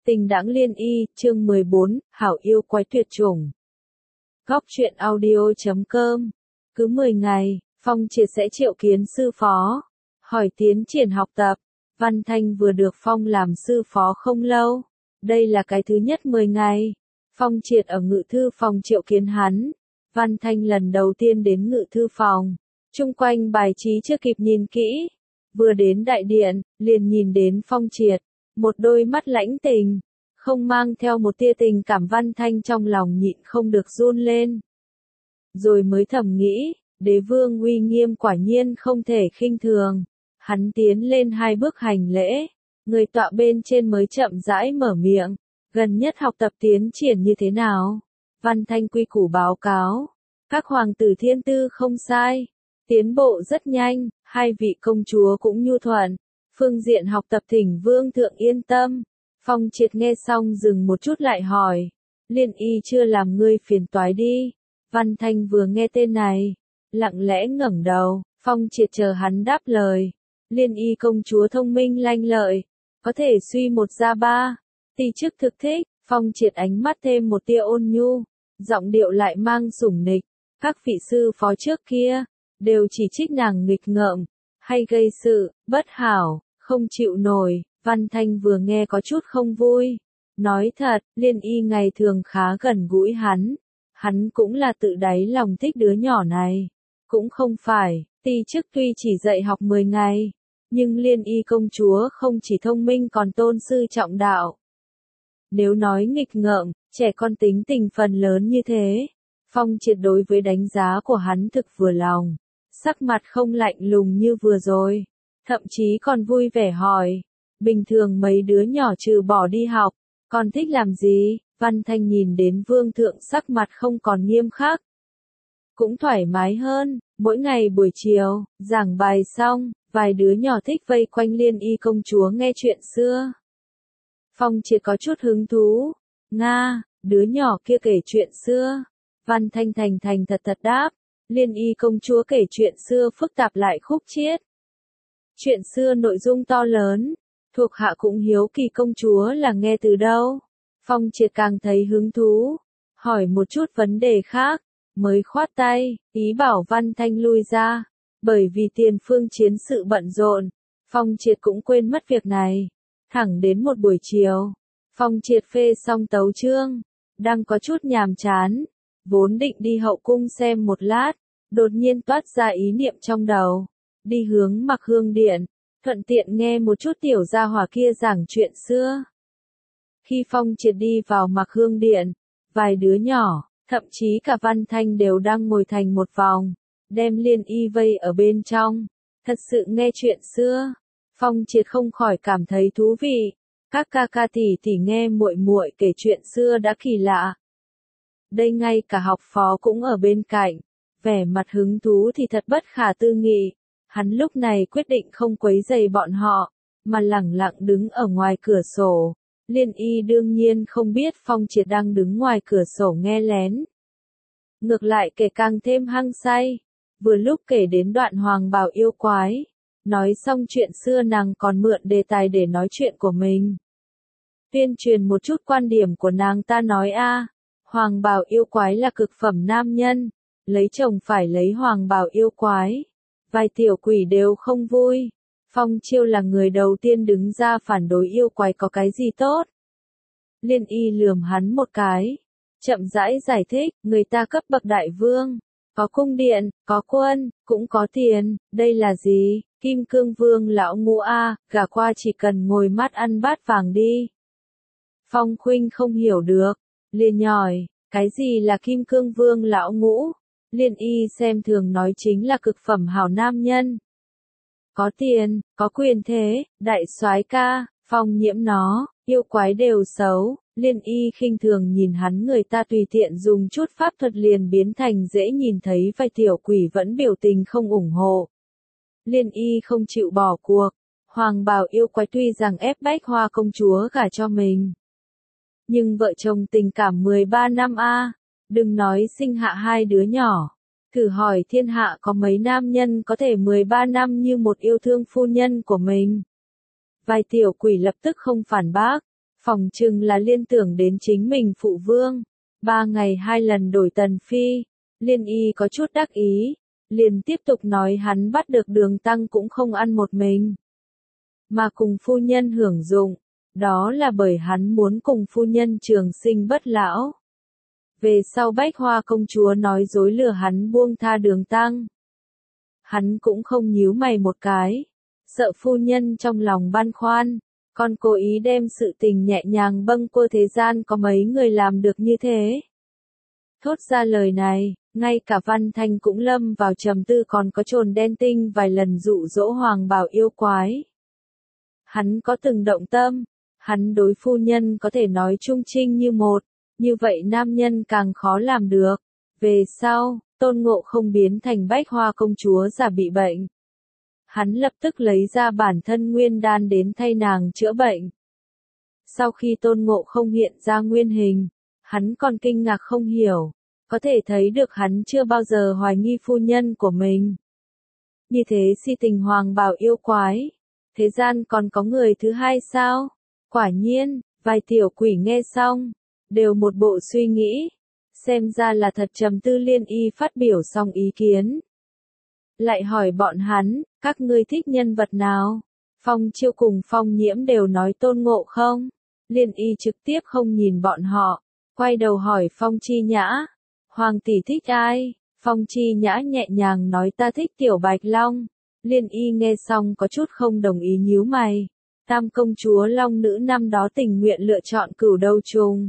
Tình đãng liên y, chương 14, hảo yêu quái tuyệt chủng. Góc truyện audio.com. Cứ 10 ngày, Phong Triệt sẽ triệu kiến sư phó, hỏi tiến triển học tập. Văn Thanh vừa được Phong làm sư phó không lâu. Đây là cái thứ nhất 10 ngày. Phong Triệt ở ngự thư phòng triệu kiến hắn. Văn Thanh lần đầu tiên đến ngự thư phòng. Chung quanh bài trí chưa kịp nhìn kỹ. Vừa đến đại điện, liền nhìn đến Phong Triệt. Một đôi mắt lãnh tình, không mang theo một tia tình cảm. Văn Thanh trong lòng nhịn không được run lên. Rồi mới thầm nghĩ, đế vương uy nghiêm quả nhiên không thể khinh thường. Hắn tiến lên 2 bước hành lễ, người tọa bên trên mới chậm rãi mở miệng. Gần nhất học tập tiến triển như thế nào? Văn Thanh quy củ báo cáo. Các hoàng tử thiên tư không sai, tiến bộ rất nhanh, 2 vị công chúa cũng nhu thuận. Phương diện học tập thỉnh vương thượng yên tâm. Phong Triệt nghe xong dừng một chút lại hỏi. Liên y chưa làm ngươi phiền toái đi. Văn Thanh vừa nghe tên này, lặng lẽ ngẩng đầu. Phong Triệt chờ hắn đáp lời. Liên y công chúa thông minh lanh lợi, có thể suy một ra ba. Ti chức thực thích. Phong Triệt ánh mắt thêm một tia ôn nhu, giọng điệu lại mang sủng nịch. Các vị sư phó trước kia đều chỉ trích nàng nghịch ngợm, hay gây sự bất hảo, không chịu nổi. Văn Thanh vừa nghe có chút không vui. Nói thật, Liên y ngày thường khá gần gũi hắn. Hắn cũng là tự đáy lòng thích đứa nhỏ này. Cũng không phải, ti chức tuy chỉ dạy học 10 ngày. Nhưng Liên y công chúa không chỉ thông minh còn tôn sư trọng đạo. Nếu nói nghịch ngợm, trẻ con tính tình phần lớn như thế. Phong Triệt đối với đánh giá của hắn thực vừa lòng. Sắc mặt không lạnh lùng như vừa rồi. Thậm chí còn vui vẻ hỏi. Bình thường mấy đứa nhỏ trừ bỏ đi học, còn thích làm gì? Văn Thanh nhìn đến vương thượng sắc mặt không còn nghiêm khắc. Cũng thoải mái hơn, mỗi ngày buổi chiều, giảng bài xong, vài đứa nhỏ thích vây quanh Liên y công chúa nghe chuyện xưa. Phong Triệt có chút hứng thú. Nga, đứa nhỏ kia kể chuyện xưa. Văn Thanh thành thật đáp. Liên y công chúa kể chuyện xưa phức tạp lại khúc chiết. Chuyện xưa nội dung to lớn. Thuộc hạ cũng hiếu kỳ công chúa là nghe từ đâu. Phong Triệt càng thấy hứng thú. Hỏi một chút vấn đề khác. Mới khoát tay, ý bảo Văn Thanh lui ra. Bởi vì tiền phương chiến sự bận rộn. Phong Triệt cũng quên mất việc này. Thẳng đến một buổi chiều. Phong Triệt phê xong tấu chương. Đang có chút nhàm chán. Vốn định đi hậu cung xem một lát. Đột nhiên toát ra ý niệm trong đầu. Đi hướng Mặc Hương Điện. Thuận tiện nghe một chút tiểu gia hỏa kia giảng chuyện xưa. Khi Phong Triệt đi vào Mặc Hương Điện, vài đứa nhỏ, thậm chí cả Văn Thanh đều đang ngồi thành một vòng, đem Liên y vây ở bên trong, thật sự nghe chuyện xưa. Phong Triệt không khỏi cảm thấy thú vị. Các ca ca tỷ nghe muội muội kể chuyện xưa đã kỳ lạ. Đây ngay cả học phó cũng ở bên cạnh, vẻ mặt hứng thú thì thật bất khả tư nghị. Hắn lúc này quyết định không quấy rầy bọn họ, mà lẳng lặng đứng ở ngoài cửa sổ. Liên y đương nhiên không biết Phong Triệt đang đứng ngoài cửa sổ nghe lén. Ngược lại kể càng thêm hăng say. Vừa lúc kể đến đoạn hoàng bào yêu quái. Nói xong chuyện xưa nàng còn mượn đề tài để nói chuyện của mình. Tuyên truyền một chút quan điểm của nàng ta nói hoàng bào yêu quái là cực phẩm nam nhân. Lấy chồng phải lấy hoàng bào yêu quái. Vài tiểu quỷ đều không vui. Phong Chiêu là người đầu tiên đứng ra phản đối yêu quái có cái gì tốt. Liên y lườm hắn một cái. Chậm rãi giải thích, người ta cấp bậc đại vương. Có cung điện, có quân, cũng có tiền. Đây là gì? Kim Cương Vương lão ngũ gả qua chỉ cần ngồi mắt ăn bát vàng đi. Phong Khuynh không hiểu được. Liền nhhỏi, cái gì là Kim Cương Vương lão ngũ? Liên y xem thường nói chính là cực phẩm hảo nam nhân. Có tiền, có quyền thế, đại soái ca. Phong Nhiễm nó, yêu quái đều xấu. Liên y khinh thường nhìn hắn, người ta tùy tiện dùng chút pháp thuật liền biến thành dễ nhìn thấy vài tiểu quỷ vẫn biểu tình không ủng hộ. Liên y không chịu bỏ cuộc. Hoàng bào yêu quái tuy rằng ép bách Hoa công chúa gả cho mình. Nhưng vợ chồng tình cảm 13 năm đừng nói sinh hạ 2 đứa nhỏ. Thử hỏi thiên hạ có mấy nam nhân có thể 13 năm như một yêu thương phu nhân của mình. Vài tiểu quỷ lập tức không phản bác. Phỏng chừng là liên tưởng đến chính mình phụ vương. 3 ngày 2 lần đổi tần phi. Liên y có chút đắc ý. Liền tiếp tục nói hắn bắt được Đường Tăng cũng không ăn một mình. Mà cùng phu nhân hưởng dụng. Đó là bởi hắn muốn cùng phu nhân trường sinh bất lão. Về sau Bách Hoa công chúa nói dối lừa hắn buông tha Đường Tăng. Hắn cũng không nhíu mày một cái. Sợ phu nhân trong lòng băn khoăn. Còn cố ý đem sự tình nhẹ nhàng bâng quơ thế gian có mấy người làm được như thế. Thốt ra lời này, ngay cả Văn Thanh cũng lâm vào trầm tư còn có Trồn Đen Tinh vài lần dụ dỗ Hoàng Bảo yêu quái. Hắn có từng động tâm, hắn đối phu nhân có thể nói trung trinh như một, như vậy nam nhân càng khó làm được. Về sau, Tôn Ngộ Không biến thành Bách Hoa công chúa giả bị bệnh. Hắn lập tức lấy ra bản thân nguyên đan đến thay nàng chữa bệnh. Sau khi Tôn Ngộ Không hiện ra nguyên hình, hắn còn kinh ngạc không hiểu, có thể thấy được hắn chưa bao giờ hoài nghi phu nhân của mình. Như thế si tình Hoàng Bảo yêu quái, thế gian còn có người thứ hai sao? Quả nhiên, vài tiểu quỷ nghe xong, đều một bộ suy nghĩ, xem ra là thật trầm tư. Liên y phát biểu xong ý kiến. Lại hỏi bọn hắn, các ngươi thích nhân vật nào? Phong Chiêu cùng Phong Nhiễm đều nói Tôn Ngộ Không. Liên y trực tiếp không nhìn bọn họ, quay đầu hỏi Phong Chi Nhã. Hoàng tỷ thích ai? Phong Chi Nhã nhẹ nhàng nói ta thích Tiểu Bạch Long. Liên y nghe xong có chút không đồng ý nhíu mày. Tam công chúa Long Nữ năm đó tình nguyện lựa chọn Cửu Đầu Trùng.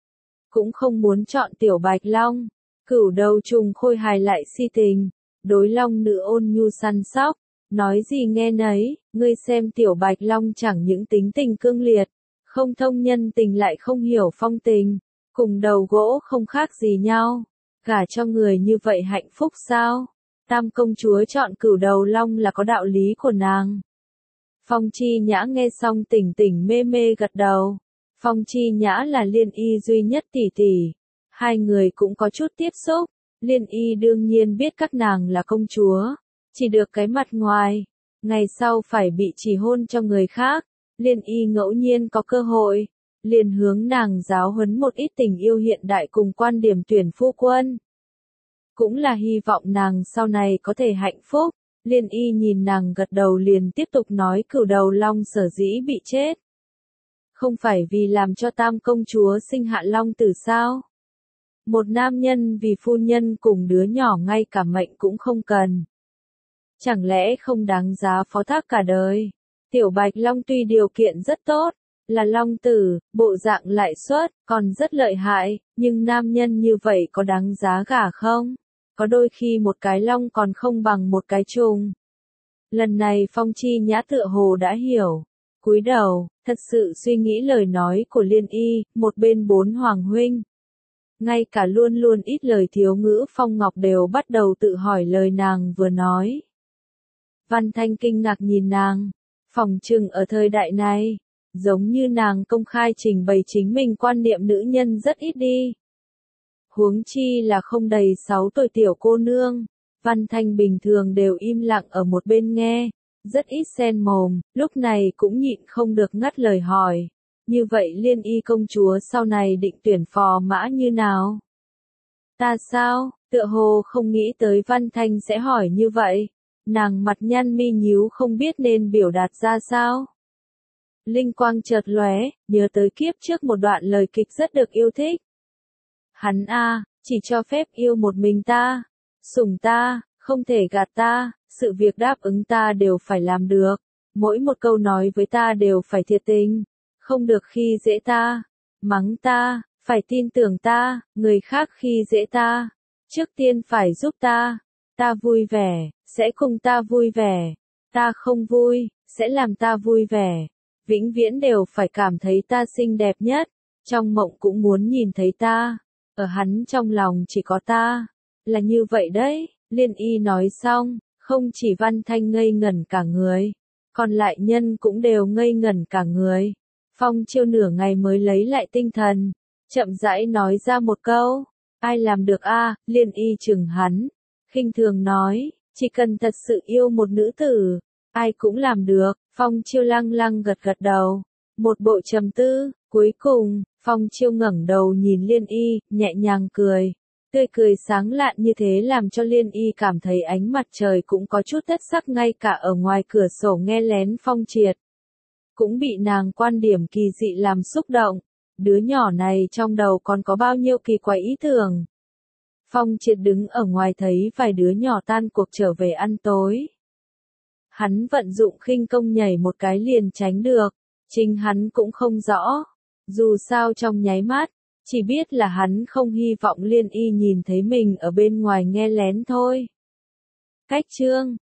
Cũng không muốn chọn Tiểu Bạch Long. Cửu Đầu Trùng khôi hài lại si tình. Đối Long Nữ ôn nhu săn sóc. Nói gì nghe nấy, ngươi xem Tiểu Bạch Long chẳng những tính tình cương liệt. Không thông nhân tình lại không hiểu phong tình. Cùng đầu gỗ không khác gì nhau. Gả cho người như vậy hạnh phúc sao? Tam công chúa chọn Cửu Đầu Long là có đạo lý của nàng. Phong Chi Nhã nghe xong tỉnh tỉnh mê mê gật đầu. Phong Chi Nhã là Liên y duy nhất tỷ tỷ. Hai người cũng có chút tiếp xúc. Liên y đương nhiên biết các nàng là công chúa. Chỉ được cái mặt ngoài. Ngày sau phải bị chỉ hôn cho người khác. Liên y ngẫu nhiên có cơ hội. Liền hướng nàng giáo huấn một ít tình yêu hiện đại cùng quan điểm tuyển phu quân. Cũng là hy vọng nàng sau này có thể hạnh phúc. Liên y nhìn nàng gật đầu liền tiếp tục nói Cửu Đầu Long sở dĩ bị chết. Không phải vì làm cho Tam công chúa sinh hạ Long tử sao? Một nam nhân vì phu nhân cùng đứa nhỏ ngay cả mệnh cũng không cần. Chẳng lẽ không đáng giá phó thác cả đời? Tiểu Bạch Long tuy điều kiện rất tốt, là Long tử, bộ dạng lại xuất, còn rất lợi hại, nhưng nam nhân như vậy có đáng giá gả không? Có đôi khi một cái long còn không bằng một cái trùng. Lần này Phong Chi Nhã tựa hồ đã hiểu. Cúi đầu, thật sự suy nghĩ lời nói của Liên y, một bên bốn hoàng huynh. Ngay cả luôn luôn ít lời thiếu ngữ Phong Ngọc đều bắt đầu tự hỏi lời nàng vừa nói. Văn Thanh kinh ngạc nhìn nàng. Phỏng chừng ở thời đại này, giống như nàng công khai trình bày chính mình quan niệm nữ nhân rất ít đi. Huống chi là không đầy 6 tuổi tiểu cô nương. Văn Thanh bình thường đều im lặng ở một bên nghe, rất ít xen mồm, lúc này cũng nhịn không được ngắt lời hỏi. Như vậy Liên y công chúa sau này định tuyển phò mã như nào? Ta sao? Tựa hồ không nghĩ tới Văn Thanh sẽ hỏi như vậy. Nàng mặt nhăn mi nhíu không biết nên biểu đạt ra sao. Linh quang chợt lóe, nhớ tới kiếp trước một đoạn lời kịch rất được yêu thích. Hắn chỉ cho phép yêu một mình ta, sủng ta, không thể gạt ta, sự việc đáp ứng ta đều phải làm được, mỗi một câu nói với ta đều phải thiệt tình, không được khi dễ ta, mắng ta, phải tin tưởng ta, người khác khi dễ ta, trước tiên phải giúp ta vui vẻ, sẽ cùng ta vui vẻ, ta không vui, sẽ làm ta vui vẻ, vĩnh viễn đều phải cảm thấy ta xinh đẹp nhất, trong mộng cũng muốn nhìn thấy ta. Ở hắn trong lòng chỉ có ta, là như vậy đấy. Liên y nói xong, không chỉ Văn Thanh ngây ngẩn cả người, còn lại nhân cũng đều ngây ngẩn cả người. Phong Chiêu nửa ngày mới lấy lại tinh thần, chậm rãi nói ra một câu, ai làm được Liên y chừng hắn, khinh thường nói, chỉ cần thật sự yêu một nữ tử, ai cũng làm được. Phong Chiêu lăng lăng gật gật đầu, một bộ trầm tư, Cuối cùng, Phong Chiêu ngẩng đầu nhìn Liên Y, nhẹ nhàng cười. Tươi cười sáng lạn như thế làm cho Liên Y cảm thấy ánh mặt trời cũng có chút thất sắc, ngay cả ở ngoài cửa sổ nghe lén Phong Triệt. Cũng bị nàng quan điểm kỳ dị làm xúc động. Đứa nhỏ này trong đầu còn có bao nhiêu kỳ quái ý tưởng. Phong Triệt đứng ở ngoài thấy vài đứa nhỏ tan cuộc trở về ăn tối. Hắn vận dụng khinh công nhảy một cái liền tránh được. Chính hắn cũng không rõ. Dù sao trong nháy mắt, chỉ biết là hắn không hy vọng Liên Y nhìn thấy mình ở bên ngoài nghe lén thôi. Cách chương